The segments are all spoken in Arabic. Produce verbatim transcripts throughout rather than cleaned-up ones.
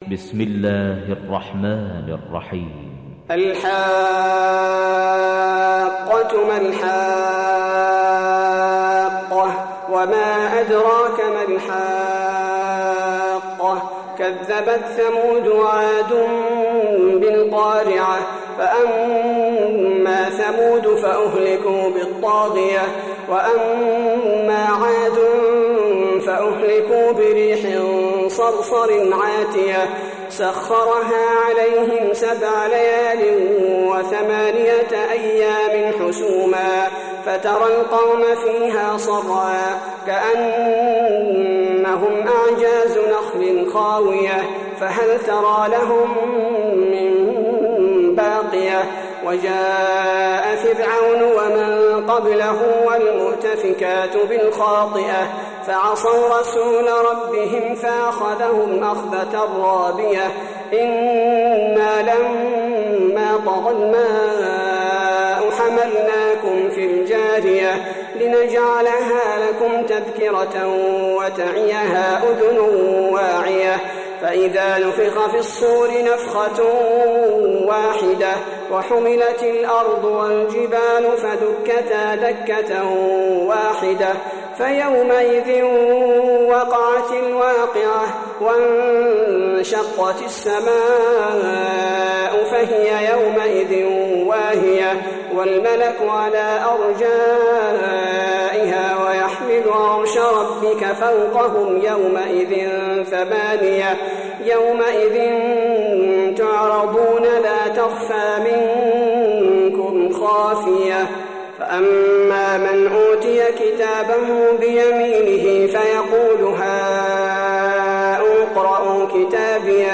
بسم الله الرحمن الرحيم. الحاقة ما الحاقة وما أدراك ما الحاقة كذبت ثمود وعاد بالقارعة فأما ثمود فأهلكوا بالطاغية وأما عاد فأهلكوا بريح صرصر عاتية سخرها عليهم سبع ليال وثمانية أيام حسوما فترى القوم فيها صرعا كأنهم أعجاز نخل خاوية فهل ترى لهم من باقية وجاء فرعون ومن قبله والمؤتفكات بالخاطئة فعصوا رسول ربهم فأخذهم أخذة رابية إنا لما طغى الماء حملناكم في الجارية لنجعلها لكم تذكرة وتعيها أذن واعية فإذا نفخ في الصور نفخة واحدة وحملت الأرض والجبال فدكتا دكة واحدة فيومئذ وقعت الواقعة وانشقت السماء فهي يومئذ واهية والملك على أرجائها ويحمل عرش ربك فوقهم يومئذ ثمانية يومئذ تعرضون لا تخفى منكم خافية فأما من أوتي كتابه بيمينه فيقول هاؤم اقرءوا كتابيه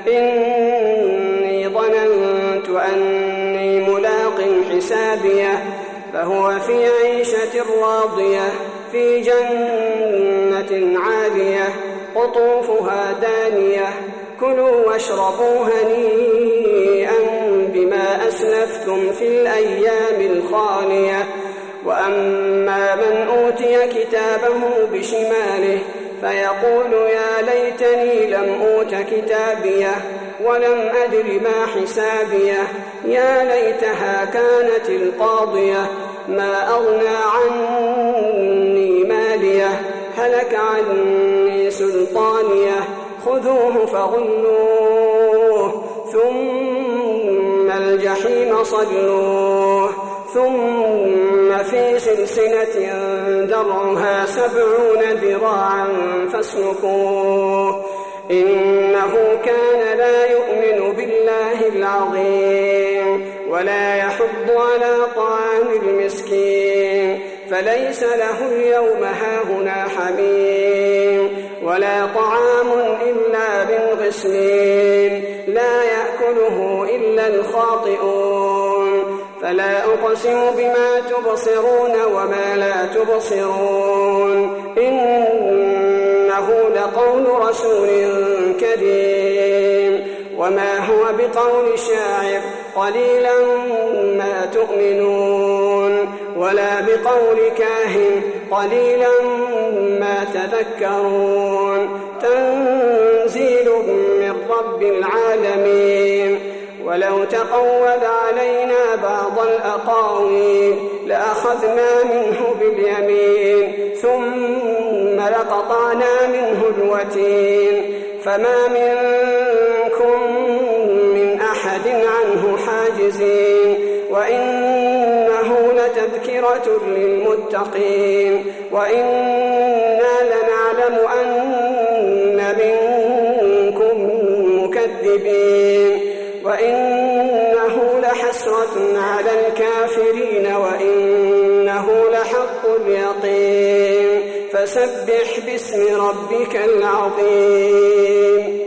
إني ظننت أني ملاق حسابيه فهو في عيشة راضية في جنة عالية قطوفها دانية كلوا واشربوا هنيئا بما أسلفتم في الأيام الخالية وأما من أوتي كتابه بشماله فيقول يا ليتني لم أوت كتابيه ولم أدر ما حسابيه يا ليتها كانت القاضية ما أغنى عني ماليه هلك عني سلطانيه خذوه فغلوه ثم الجحيم صلوه ثم في سلسلة درعها سبعون ذراعا فاسلكوه إنه كان لا يؤمن بالله العظيم ولا يحض على طعام المسكين فليس له اليوم هاهنا حميم ولا طعام إلا من غسلين لا يأكله إلا الخاطئون فلا أقسم بما تبصرون وما لا تبصرون إنه لقول رسول كريم وما هو بقول شاعر قليلا ما تؤمنون ولا بقول كاهن قليلا ما تذكرون تنزيل من رب العالمين ولو تقول علينا بعض الأقاويل لأخذنا منه باليمين ثم لقطعنا منه الوتين فما منكم من أحد عنه حاجزين وإنه لتذكرة للمتقين وإنا لنعلم أن منكم مكذبين وإنه لحسرة على الكافرين وإنه لحق اليقين فسبح باسم ربك العظيم.